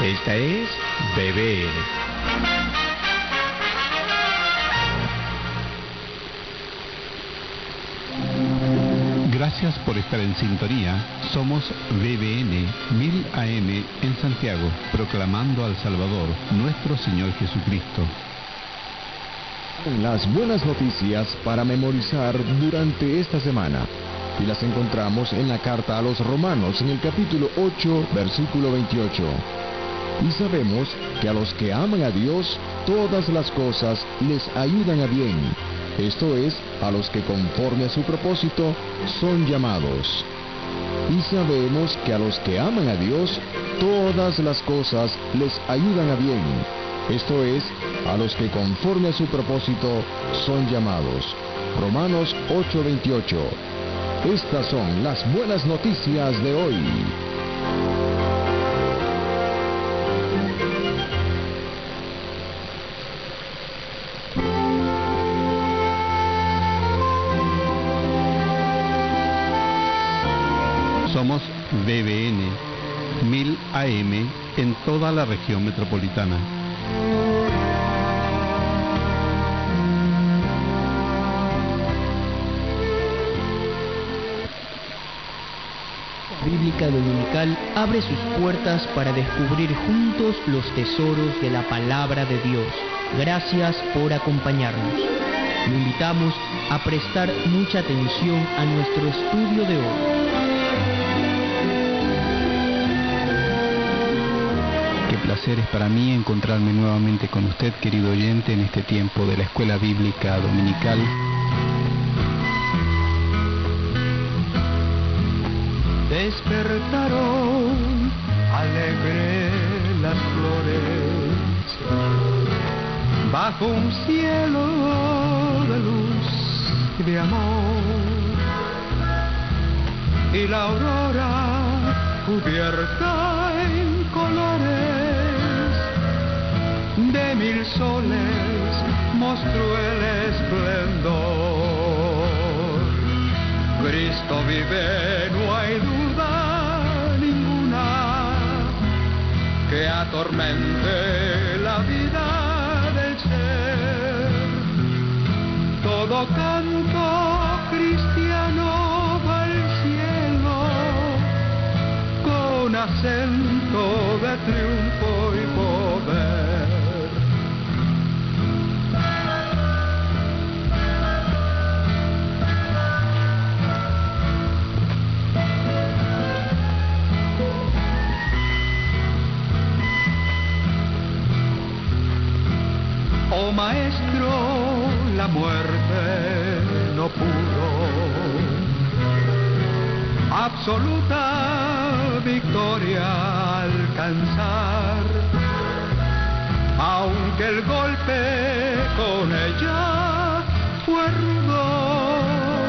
Esta es BBN. Gracias por estar en sintonía. Somos BBN 1000 AM en Santiago, proclamando al Salvador, nuestro Señor Jesucristo. Las buenas noticias para memorizar durante esta semana. Y las encontramos en la carta a los Romanos, en el capítulo 8, versículo 28. Y sabemos que a los que aman a Dios, todas las cosas les ayudan a bien. Esto es, a los que conforme a su propósito son llamados. Y sabemos que a los que aman a Dios, todas las cosas les ayudan a bien. Esto es, a los que conforme a su propósito son llamados. Romanos 8:28. Estas son las buenas noticias de hoy. Somos BBN 1000 AM en toda la región metropolitana. Bíblica Dominical abre sus puertas para descubrir juntos los tesoros de la palabra de Dios. Gracias por acompañarnos. Lo invitamos a prestar mucha atención a nuestro estudio de hoy. Qué placer es para mí encontrarme nuevamente con usted, querido oyente, en este tiempo de la Escuela Bíblica Dominical. Despertaron alegre las flores bajo un cielo de luz y de amor, y la aurora cubierta en colores de 1000 soles mostró el esplendor. Cristo vive, no hay duda ninguna que atormente la vida del ser. Todo canto cristiano va al cielo con acento de triunfo y poder. Oh Maestro, la muerte no pudo absoluta victoria alcanzar, aunque el golpe con ella fue rudo,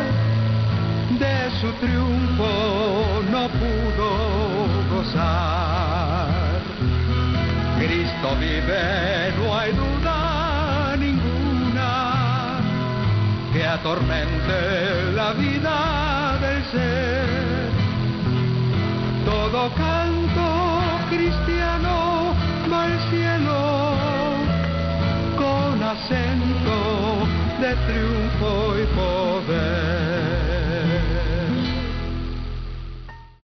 de su triunfo no pudo gozar. Cristo vive, no hay duda ninguna que atormente la vida del ser. Todo canto cristiano va al cielo con acento de triunfo y poder.